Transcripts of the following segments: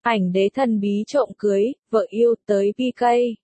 Ảnh đế thần bí trộm cưới, vợ yêu tới PK.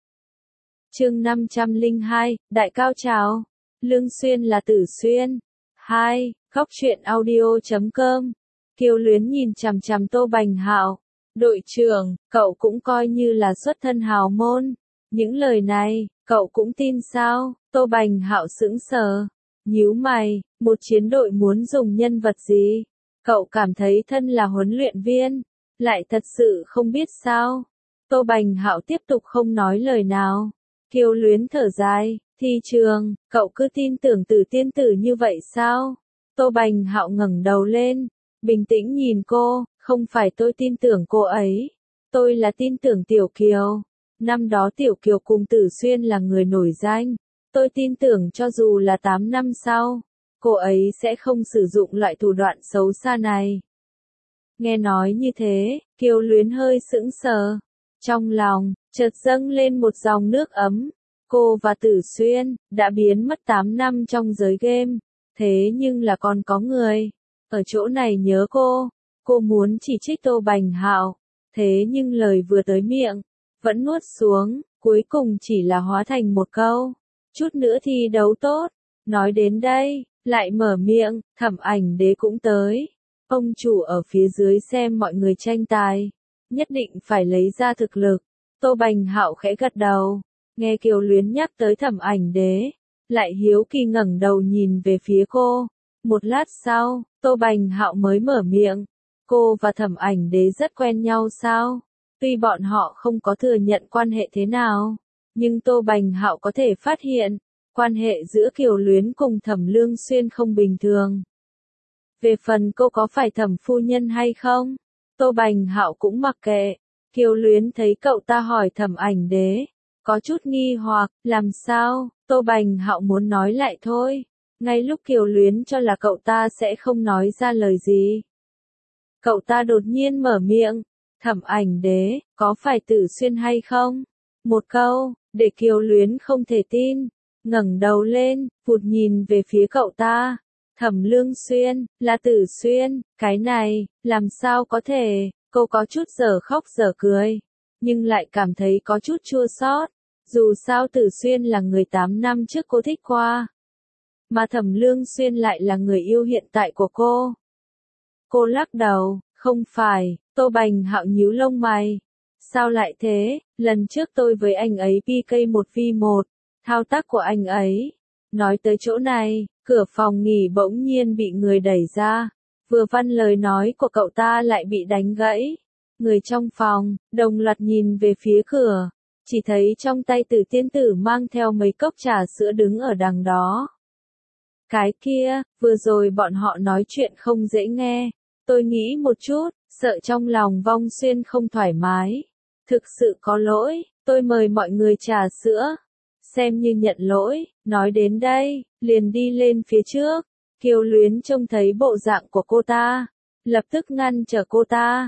Chương 502, Đại cao trào. Lương Xuyên là Tử Xuyên. 2. Góc truyện audio.com. Kiều Luyến nhìn chằm chằm Tô Bành Hạo. Đội trưởng, cậu cũng coi như là xuất thân hào môn. Những lời này, cậu cũng tin sao? Tô Bành Hạo sững sờ. Nhíu mày, một chiến đội muốn dùng nhân vật gì? Cậu cảm thấy thân là huấn luyện viên, lại thật sự không biết sao? Tô Bành Hạo tiếp tục không nói lời nào. Kiều Luyến thở dài, Thi Trường, cậu cứ tin tưởng Tử tiên tử như vậy sao? Tô Bành Hạo ngẩng đầu lên, bình tĩnh nhìn cô, không phải tôi tin tưởng cô ấy. Tôi là tin tưởng Tiểu Kiều. Năm đó Tiểu Kiều cùng Tử Xuyên là người nổi danh. Tôi tin tưởng cho dù là 8 năm sau, cô ấy sẽ không sử dụng loại thủ đoạn xấu xa này. Nghe nói như thế, Kiều Luyến hơi sững sờ. Trong lòng, chợt dâng lên một dòng nước ấm. Cô và Tử Xuyên đã biến mất 8 năm trong giới game. Thế nhưng là còn có người ở chỗ này nhớ cô. Cô muốn chỉ trích Tô Bành Hạo. Thế nhưng lời vừa tới miệng, vẫn nuốt xuống, cuối cùng chỉ là hóa thành một câu. Chút nữa thi đấu tốt. Nói đến đây, lại mở miệng, Thẩm Ảnh Đế cũng tới. Ông chủ ở phía dưới xem mọi người tranh tài, nhất định phải lấy ra thực lực. Tô Bành Hạo khẽ gật đầu, nghe Kiều Luyến nhắc tới Thẩm Ảnh Đế, lại hiếu kỳ ngẩng đầu nhìn về phía cô. Một lát sau, Tô Bành Hạo mới mở miệng, cô và Thẩm Ảnh Đế rất quen nhau sao? Tuy bọn họ không có thừa nhận quan hệ thế nào, nhưng Tô Bành Hạo có thể phát hiện, quan hệ giữa Kiều Luyến cùng Thẩm Lương Xuyên không bình thường. Về phần cô có phải Thẩm phu nhân hay không, Tô Bành Hạo cũng mặc kệ. Kiều Luyến thấy cậu ta hỏi Thẩm Ảnh Đế, có chút nghi hoặc, làm sao? Tô Bành Hạo muốn nói lại thôi. Ngay lúc Kiều Luyến cho là cậu ta sẽ không nói ra lời gì, cậu ta đột nhiên mở miệng, Thẩm Ảnh Đế, có phải Tử Xuyên hay không? Một câu, để Kiều Luyến không thể tin, ngẩng đầu lên, vụt nhìn về phía cậu ta. Thẩm Lương Xuyên, là Tử Xuyên, cái này, làm sao có thể? Cô có chút dở khóc dở cười, nhưng lại cảm thấy có chút chua xót. Dù sao Tử Xuyên là người 8 năm trước cô thích qua, mà Thẩm Lương Xuyên lại là người yêu hiện tại của cô. Cô lắc đầu, không phải. Tô Bành Hạo nhíu lông mày. Sao lại thế? Lần trước tôi với anh ấy PK 1v1, thao tác của anh ấy. Nói tới chỗ này, cửa phòng nghỉ bỗng nhiên bị người đẩy ra. Vừa văn lời nói của cậu ta lại bị đánh gãy. Người trong phòng, đồng loạt nhìn về phía cửa. Chỉ thấy trong tay Tử tiên tử mang theo mấy cốc trà sữa đứng ở đằng đó. Cái kia, vừa rồi bọn họ nói chuyện không dễ nghe. Tôi nghĩ một chút, sợ trong lòng Vong Xuyên không thoải mái. Thực sự có lỗi, tôi mời mọi người trà sữa. Xem như nhận lỗi, nói đến đây, liền đi lên phía trước. Kiều Luyến trông thấy bộ dạng của cô ta, lập tức ngăn trở cô ta.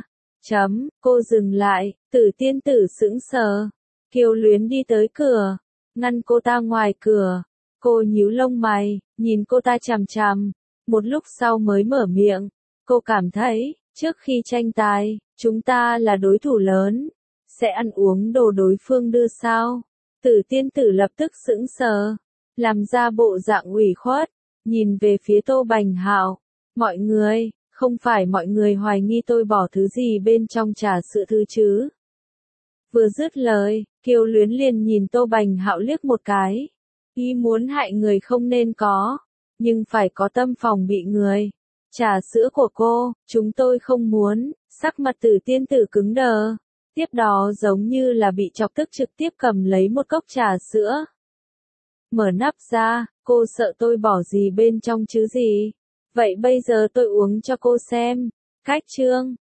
Cô dừng lại, Tử tiên tử sững sờ. Kiều Luyến đi tới cửa, ngăn cô ta ngoài cửa. Cô nhíu lông mày, nhìn cô ta chằm chằm. Một lúc sau mới mở miệng. Cô cảm thấy, trước khi tranh tài, chúng ta là đối thủ lớn. Sẽ ăn uống đồ đối phương đưa sao? Tử tiên tử lập tức sững sờ, làm ra bộ dạng ủy khuất, nhìn về phía Tô Bành Hạo. Mọi người, không phải mọi người hoài nghi tôi bỏ thứ gì bên trong trà sữa thứ chứ? Vừa dứt lời, Kiều Luyến liền nhìn Tô Bành Hạo liếc một cái. Ý muốn hại người không nên có, nhưng phải có tâm phòng bị người. Trà sữa của cô, chúng tôi không muốn. Sắc mặt Tử tiên tử cứng đờ. Tiếp đó giống như là bị chọc tức trực tiếp cầm lấy một cốc trà sữa. Mở nắp ra, cô sợ tôi bỏ gì bên trong chứ gì. Vậy bây giờ tôi uống cho cô xem. Cách chương.